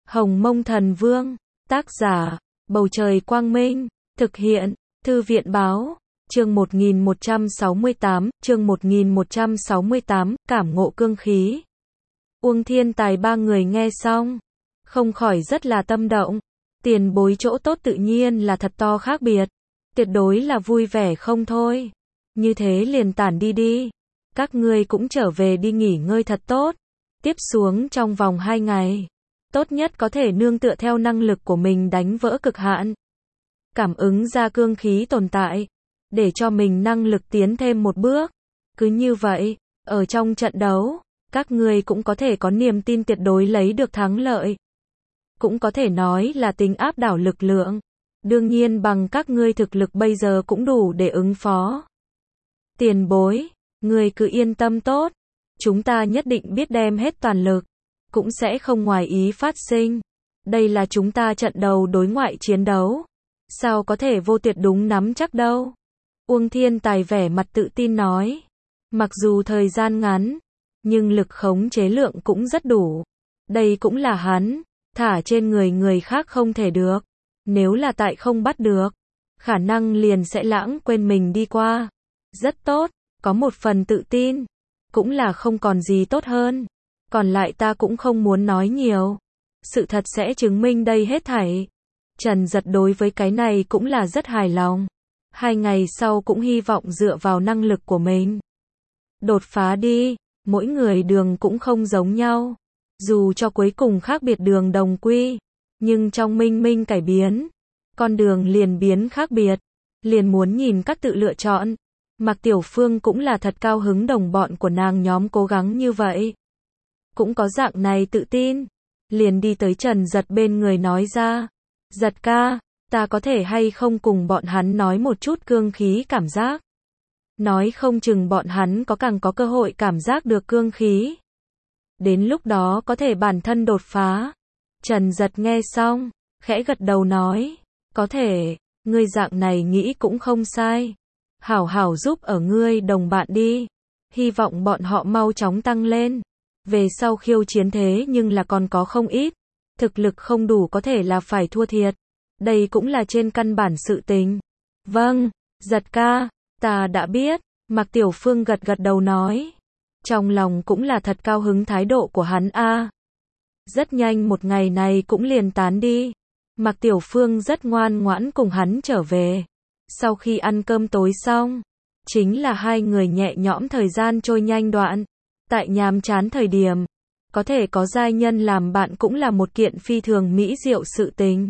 Hồng Mông Thần Vương, tác giả, Bầu Trời Quang Minh, thực hiện, Thư viện Báo, chương 1168, cảm ngộ cương khí. Uông Thiên Tài ba người nghe xong, không khỏi rất là tâm động. Tiền bối chỗ tốt tự nhiên là thật to khác biệt, tuyệt đối là vui vẻ không thôi. Như thế liền tản đi đi, các ngươi cũng trở về đi nghỉ ngơi thật tốt. Tiếp xuống trong vòng 2 ngày, tốt nhất có thể nương tựa theo năng lực của mình đánh vỡ cực hạn, cảm ứng ra cương khí tồn tại, để cho mình năng lực tiến thêm một bước. Cứ như vậy, ở trong trận đấu, các ngươi cũng có thể có niềm tin tuyệt đối lấy được thắng lợi. Cũng có thể nói là tính áp đảo lực lượng. Đương nhiên bằng các ngươi thực lực bây giờ cũng đủ để ứng phó. Tiền bối, ngươi cứ yên tâm tốt. Chúng ta nhất định biết đem hết toàn lực, cũng sẽ không ngoài ý phát sinh. Đây là chúng ta trận đầu đối ngoại chiến đấu, sao có thể vô tuyệt đúng nắm chắc đâu. Uông Thiên Tài vẻ mặt tự tin nói. Mặc dù thời gian ngắn, nhưng lực khống chế lượng cũng rất đủ. Đây cũng là hắn thả trên người khác không thể được. Nếu là tại không bắt được, khả năng liền sẽ lãng quên mình đi qua. Rất tốt, có một phần tự tin, cũng là không còn gì tốt hơn. Còn lại ta cũng không muốn nói nhiều. Sự thật sẽ chứng minh đây hết thảy. Trần Giật đối với cái này cũng là rất hài lòng. 2 ngày sau cũng hy vọng dựa vào năng lực của mình đột phá đi. Mỗi người đường cũng không giống nhau. Dù cho cuối cùng khác biệt đường đồng quy, nhưng trong minh minh cải biến, con đường liền biến khác biệt. Liền muốn nhìn các tự lựa chọn. Mạc Tiểu Phương cũng là thật cao hứng đồng bọn của nàng nhóm cố gắng như vậy. Cũng có dạng này tự tin. Liền đi tới Trần Giật bên người nói ra. Giật ca, ta có thể hay không cùng bọn hắn nói một chút cương khí cảm giác. Nói không chừng bọn hắn càng có cơ hội cảm giác được cương khí. Đến lúc đó có thể bản thân đột phá. Trần Giật nghe xong, khẽ gật đầu nói. Có thể, ngươi dạng này nghĩ cũng không sai. Hảo hảo giúp ở ngươi đồng bạn đi. Hy vọng bọn họ mau chóng tăng lên. Về sau khiêu chiến thế nhưng là còn có không ít. Thực lực không đủ có thể là phải thua thiệt. Đây cũng là trên căn bản sự tình. Vâng, Giật ca, ta đã biết. Mạc Tiểu Phương gật gật đầu nói. Trong lòng cũng là thật cao hứng thái độ của hắn a. Rất nhanh một ngày này cũng liền tán đi. Mạc Tiểu Phương rất ngoan ngoãn cùng hắn trở về. Sau khi ăn cơm tối xong, chính là hai người nhẹ nhõm thời gian trôi nhanh đoạn. Tại nhàm chán thời điểm, có thể có giai nhân làm bạn cũng là một kiện phi thường mỹ diệu sự tình.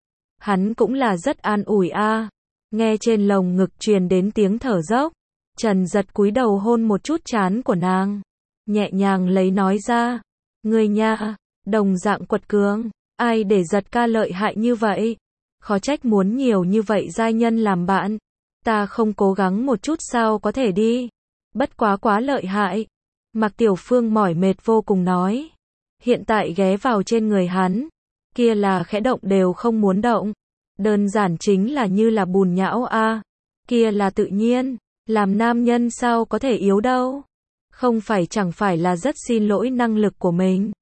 Hắn cũng là rất an ủi a. Nghe trên lồng ngực truyền đến tiếng thở dốc, Trần Giật cúi đầu hôn một chút trán của nàng, nhẹ nhàng lấy nói ra. Ngươi nha, đồng dạng quật cường, ai để Giật ca lợi hại như vậy. Khó trách muốn nhiều như vậy giai nhân làm bạn. Ta không cố gắng một chút sao có thể đi. Bất quá lợi hại. Mạc Tiểu Phương mỏi mệt vô cùng nói. Hiện tại ghé vào trên người hắn, kia là khẽ động đều không muốn động. Đơn giản chính là như là bùn nhão a. Kia là tự nhiên, làm nam nhân sao có thể yếu đâu. Không phải chẳng phải là rất xin lỗi năng lực của mình.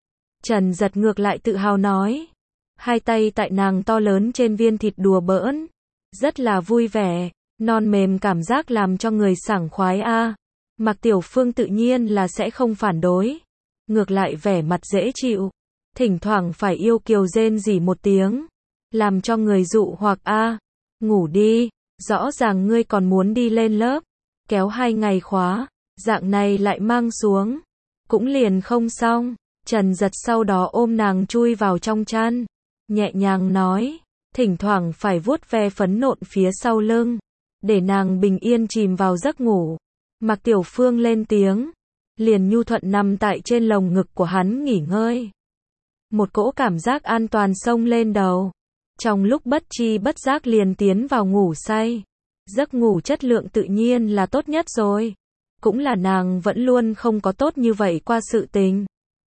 Trần Giật ngược lại tự hào nói. Hai tay tại nàng to lớn trên viên thịt đùa bỡn. Rất là vui vẻ, non mềm cảm giác làm cho người sảng khoái a. Mạc Tiểu Phương tự nhiên là sẽ không phản đối. Ngược lại vẻ mặt dễ chịu. Thỉnh thoảng phải yêu kiều rên rỉ một tiếng. Làm cho người dụ hoặc a. Ngủ đi, rõ ràng ngươi còn muốn đi lên lớp. Kéo 2 ngày khóa, dạng này lại mang xuống. Cũng liền không xong. Trần Giật sau đó ôm nàng chui vào trong chăn. Nhẹ nhàng nói. Thỉnh thoảng phải vuốt ve phấn nộn phía sau lưng. Để nàng bình yên chìm vào giấc ngủ. Mạc Tiểu Phương lên tiếng. Liền nhu thuận nằm tại trên lồng ngực của hắn nghỉ ngơi. Một cỗ cảm giác an toàn xông lên đầu. Trong lúc bất chi bất giác liền tiến vào ngủ say. Giấc ngủ chất lượng tự nhiên là tốt nhất rồi. Cũng là nàng vẫn luôn không có tốt như vậy qua sự tình.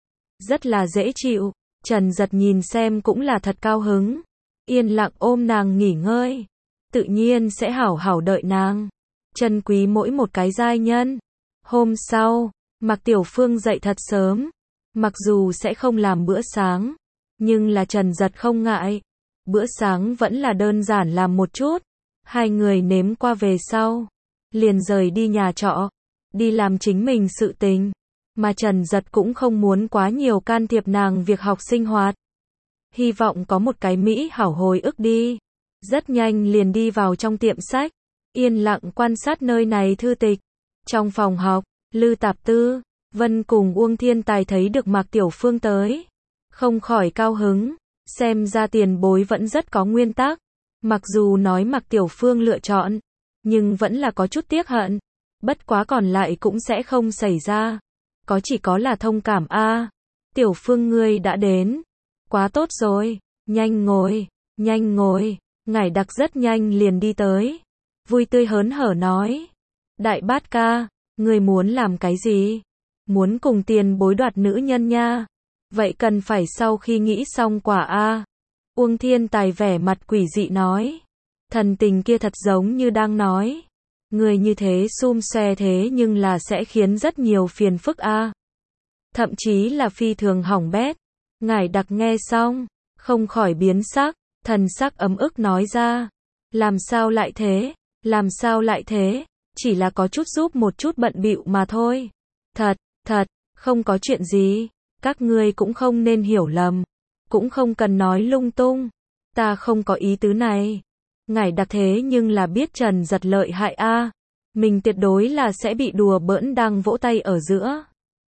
Rất là dễ chịu. Trần Giật nhìn xem cũng là thật cao hứng. Yên lặng ôm nàng nghỉ ngơi. Tự nhiên sẽ hảo hảo đợi nàng. Trân quý mỗi một cái giai nhân. Hôm sau, Mạc Tiểu Phương dậy thật sớm. Mặc dù sẽ không làm bữa sáng, Nhưng là Trần Giật không ngại. Bữa sáng vẫn là đơn giản làm một chút. Hai người nếm qua về sau. Liền rời đi nhà trọ. Đi làm chính mình sự tình. Mà Trần Giật cũng không muốn quá nhiều can thiệp nàng việc học sinh hoạt. Hy vọng có một cái mỹ hảo hồi ức đi. Rất nhanh liền đi vào trong tiệm sách. Yên lặng quan sát nơi này thư tịch. Trong phòng học, Lư Tạp Tư, Vân cùng Uông Thiên Tài thấy được Mạc Tiểu Phương tới. Không khỏi cao hứng. Xem ra tiền bối vẫn rất có nguyên tắc. Mặc dù nói Mạc Tiểu Phương lựa chọn, nhưng vẫn là có chút tiếc hận. Bất quá còn lại cũng sẽ không xảy ra. Chỉ có là thông cảm a. Tiểu Phương ngươi đã đến. Quá tốt rồi. Nhanh ngồi, nhanh ngồi. Ngải Đặc rất nhanh liền đi tới. Vui tươi hớn hở nói. Đại bát ca, ngươi muốn làm cái gì? Muốn cùng tiền bối đoạt nữ nhân nha. Vậy cần phải sau khi nghĩ xong quả a. Uông Thiên Tài vẻ mặt quỷ dị nói. Thần tình kia thật giống như đang nói. Người như thế xum xoe thế nhưng là sẽ khiến rất nhiều phiền phức a. Thậm chí là phi thường hỏng bét. Ngải Đặc nghe xong, không khỏi biến sắc, thần sắc ấm ức nói ra. Làm sao lại thế? Làm sao lại thế? Chỉ là có chút giúp một chút bận bịu mà thôi. Thật, không có chuyện gì. Các ngươi cũng không nên hiểu lầm. Cũng không cần nói lung tung. Ta không có ý tứ này. Ngải Đặc thế nhưng là biết Trần Giật lợi hại a. Mình tuyệt đối là sẽ bị đùa bỡn đang vỗ tay ở giữa.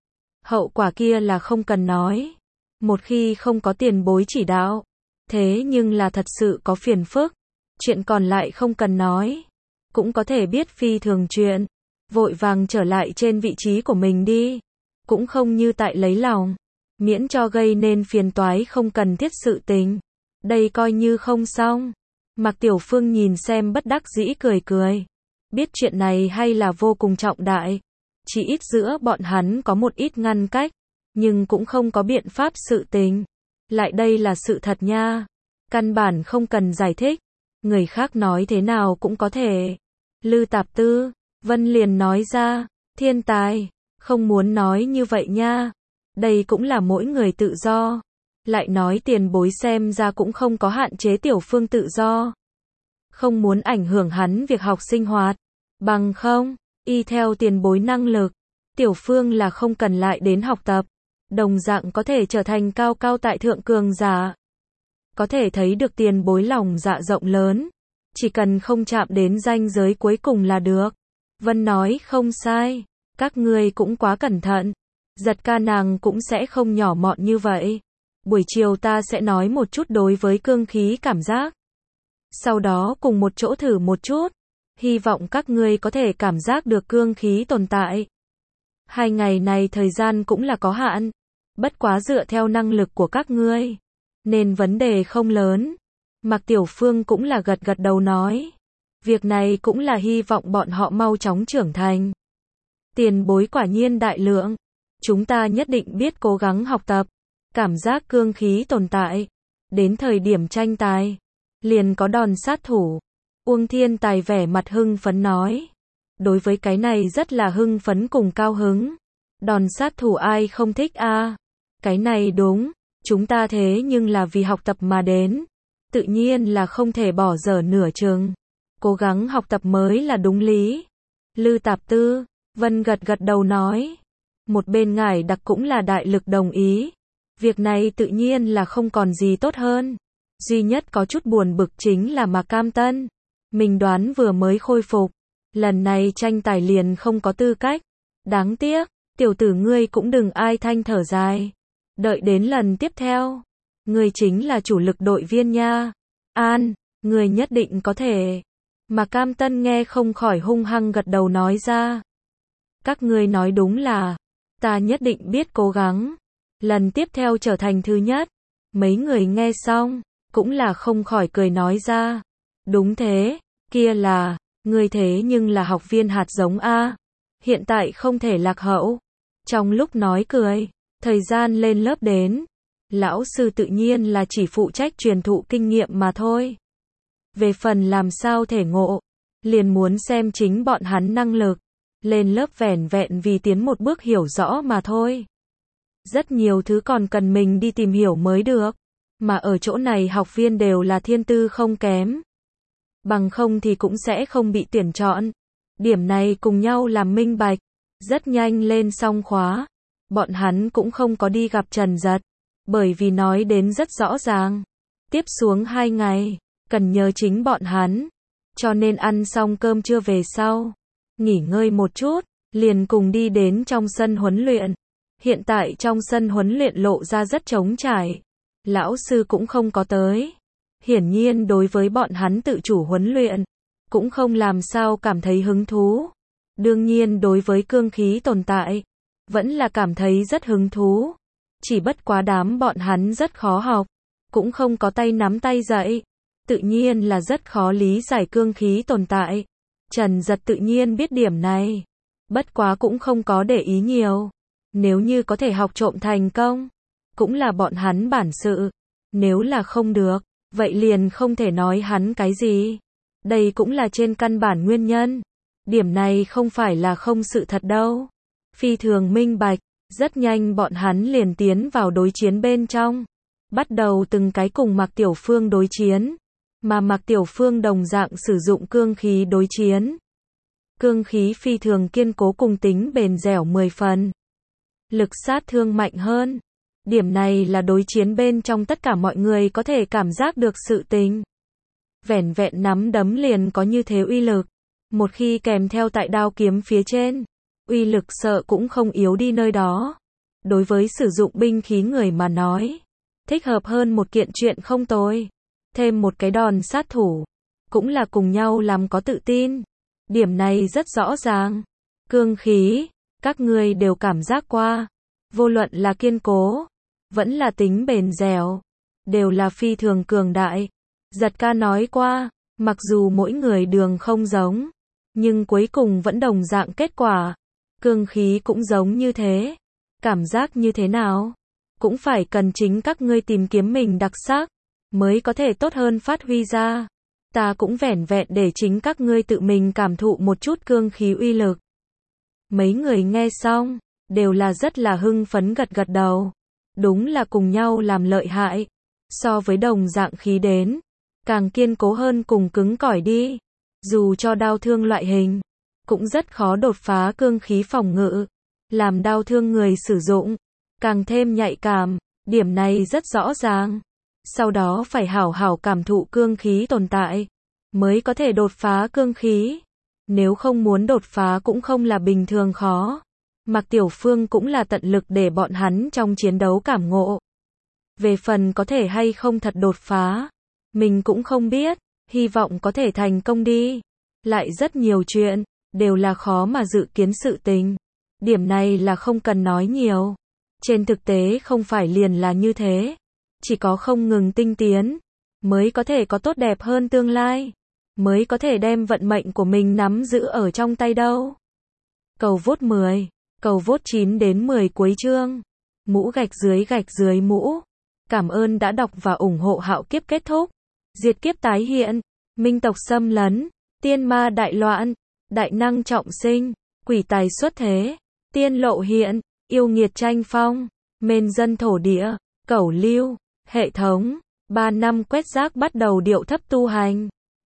Hậu quả kia là không cần nói. Một khi không có tiền bối chỉ đạo. Thế nhưng là thật sự có phiền phức. Chuyện còn lại không cần nói. Cũng có thể biết phi thường chuyện. Vội vàng trở lại trên vị trí của mình đi. Cũng không như tại lấy lòng. Miễn cho gây nên phiền toái không cần thiết sự tình. Đây coi như không xong. Mạc Tiểu Phương nhìn xem bất đắc dĩ cười cười. Biết chuyện này hay là vô cùng trọng đại. Chỉ ít giữa bọn hắn có một ít ngăn cách. Nhưng cũng không có biện pháp sự tình. Lại đây là sự thật nha. Căn bản không cần giải thích. Người khác nói thế nào cũng có thể. Lư Tạp Tư, Vân liền nói ra. Thiên Tài, không muốn nói như vậy nha. Đây cũng là mỗi người tự do. Lại nói tiền bối xem ra cũng không có hạn chế Tiểu Phương tự do. Không muốn ảnh hưởng hắn việc học sinh hoạt. Bằng không, y theo tiền bối năng lực. Tiểu Phương là không cần lại đến học tập. Đồng dạng có thể trở thành cao cao tại thượng cường giả. Có thể thấy được tiền bối lòng dạ rộng lớn. Chỉ cần không chạm đến ranh giới cuối cùng là được. Vân nói không sai. Các ngươi cũng quá cẩn thận. Giật ca nàng cũng sẽ không nhỏ mọn như vậy. Buổi chiều ta sẽ nói một chút đối với cương khí cảm giác. Sau đó cùng một chỗ thử một chút. Hy vọng các ngươi có thể cảm giác được cương khí tồn tại. 2 ngày này thời gian cũng là có hạn. Bất quá dựa theo năng lực của các ngươi. Nên vấn đề không lớn. Mạc Tiểu Phương cũng là gật gật đầu nói. Việc này cũng là hy vọng bọn họ mau chóng trưởng thành. Tiền bối quả nhiên đại lượng. Chúng ta nhất định biết cố gắng học tập. Cảm giác cương khí tồn tại. Đến thời điểm tranh tài. Liền có đòn sát thủ. Uông Thiên Tài vẻ mặt hưng phấn nói. Đối với cái này rất là hưng phấn cùng cao hứng. Đòn sát thủ ai không thích a? Cái này đúng. Chúng ta thế nhưng là vì học tập mà đến. Tự nhiên là không thể bỏ dở nửa chừng. Cố gắng học tập mới là đúng lý. Lư Tạp Tư, Vân gật gật đầu nói. Một bên Ngải Đặc cũng là đại lực đồng ý. Việc này tự nhiên là không còn gì tốt hơn. Duy nhất có chút buồn bực chính là Mạc Cam Tân. Mình đoán vừa mới khôi phục. Lần này tranh tài liền không có tư cách. Đáng tiếc, tiểu tử ngươi cũng đừng ai thanh thở dài. Đợi đến lần tiếp theo. Ngươi chính là chủ lực đội viên nha. An, ngươi nhất định có thể. Mạc Cam Tân nghe không khỏi hung hăng gật đầu nói ra. Các ngươi nói đúng là. Ta nhất định biết cố gắng. Lần tiếp theo trở thành thứ nhất. Mấy người nghe xong. Cũng là không khỏi cười nói ra. Đúng thế. Kia là. Ngươi thế nhưng là học viên hạt giống A. Hiện tại không thể lạc hậu. Trong lúc nói cười. Thời gian lên lớp đến. Lão sư tự nhiên là chỉ phụ trách truyền thụ kinh nghiệm mà thôi. Về phần làm sao thể ngộ. Liền muốn xem chính bọn hắn năng lực. Lên lớp vẻn vẹn vì tiến một bước hiểu rõ mà thôi. Rất nhiều thứ còn cần mình đi tìm hiểu mới được. mà ở chỗ này học viên đều là thiên tư không kém. Bằng không thì cũng sẽ không bị tuyển chọn. Điểm này cùng nhau làm minh bạch. Rất nhanh lên xong khóa. Bọn hắn cũng không có đi gặp Trần Dật. Bởi vì nói đến rất rõ ràng. Tiếp xuống 2 ngày, cần nhờ chính bọn hắn. Cho nên ăn xong cơm trưa về sau. Nghỉ ngơi một chút, liền cùng đi đến trong sân huấn luyện. Hiện tại trong sân huấn luyện lộ ra rất trống trải. Lão sư cũng không có tới. Hiển nhiên đối với bọn hắn tự chủ huấn luyện, cũng không làm sao cảm thấy hứng thú. Đương nhiên đối với cương khí tồn tại, vẫn là cảm thấy rất hứng thú. Chỉ bất quá đám bọn hắn rất khó học, cũng không có tay nắm tay dạy. Tự nhiên là rất khó lý giải cương khí tồn tại. Trần Dật tự nhiên biết điểm này. Bất quá cũng không có để ý nhiều. Nếu như có thể học trộm thành công, cũng là bọn hắn bản sự. Nếu là không được, vậy liền không thể nói hắn cái gì. Đây cũng là trên căn bản nguyên nhân. Điểm này không phải là không sự thật đâu. Phi thường minh bạch, rất nhanh bọn hắn liền tiến vào đối chiến bên trong. Bắt đầu từng cái cùng Mạc Tiểu Phương đối chiến. Mà Mạc Tiểu Phương đồng dạng sử dụng cương khí đối chiến. Cương khí phi thường kiên cố cùng tính bền dẻo 10 phần. Lực sát thương mạnh hơn. Điểm này là đối chiến bên trong tất cả mọi người có thể cảm giác được sự tình. Vẻn vẹn nắm đấm liền có như thế uy lực. Một khi kèm theo tại đao kiếm phía trên, uy lực sợ cũng không yếu đi nơi đó. Đối với sử dụng binh khí người mà nói, thích hợp hơn một kiện chuyện không tồi. Thêm một cái đòn sát thủ, cũng là cùng nhau làm có tự tin. Điểm này rất rõ ràng. Cương khí, các ngươi đều cảm giác qua. Vô luận là kiên cố, vẫn là tính bền dẻo, đều là phi thường cường đại. Giật ca nói qua, mặc dù mỗi người đường không giống, nhưng cuối cùng vẫn đồng dạng kết quả. Cương khí cũng giống như thế. Cảm giác như thế nào? Cũng phải cần chính các ngươi tìm kiếm mình đặc sắc, mới có thể tốt hơn phát huy ra. Ta cũng vẻn vẹn để chính các ngươi tự mình cảm thụ một chút cương khí uy lực. Mấy người nghe xong, đều là rất là hưng phấn gật gật đầu. Đúng là cùng nhau làm lợi hại. So với đồng dạng khí đến, càng kiên cố hơn cùng cứng cỏi đi. Dù cho đao thương loại hình, cũng rất khó đột phá cương khí phòng ngự. Làm đao thương người sử dụng, càng thêm nhạy cảm. Điểm này rất rõ ràng. Sau đó phải hảo hảo cảm thụ cương khí tồn tại, mới có thể đột phá cương khí. Nếu không muốn đột phá cũng không là bình thường khó. Mạc Tiểu Phương cũng là tận lực để bọn hắn trong chiến đấu cảm ngộ. Về phần có thể hay không thật đột phá, mình cũng không biết, hy vọng có thể thành công đi. Lại rất nhiều chuyện, đều là khó mà dự kiến sự tình. Điểm này là không cần nói nhiều. Trên thực tế không phải liền là như thế. Chỉ có không ngừng tinh tiến, mới có thể có tốt đẹp hơn tương lai. Mới có thể đem vận mệnh của mình nắm giữ ở trong tay đâu. Cầu vote 10, cầu vote 9 đến 10 cuối chương. Mũ gạch dưới mũ. Cảm ơn đã đọc và ủng hộ Hạo Kiếp kết thúc. Diệt kiếp tái hiện, minh tộc xâm lấn, tiên ma đại loạn, đại năng trọng sinh, quỷ tài xuất thế, tiên lộ hiện, yêu nghiệt tranh phong, mên dân thổ địa, cẩu lưu, hệ thống, 3 năm quét rác bắt đầu điệu thấp tu hành.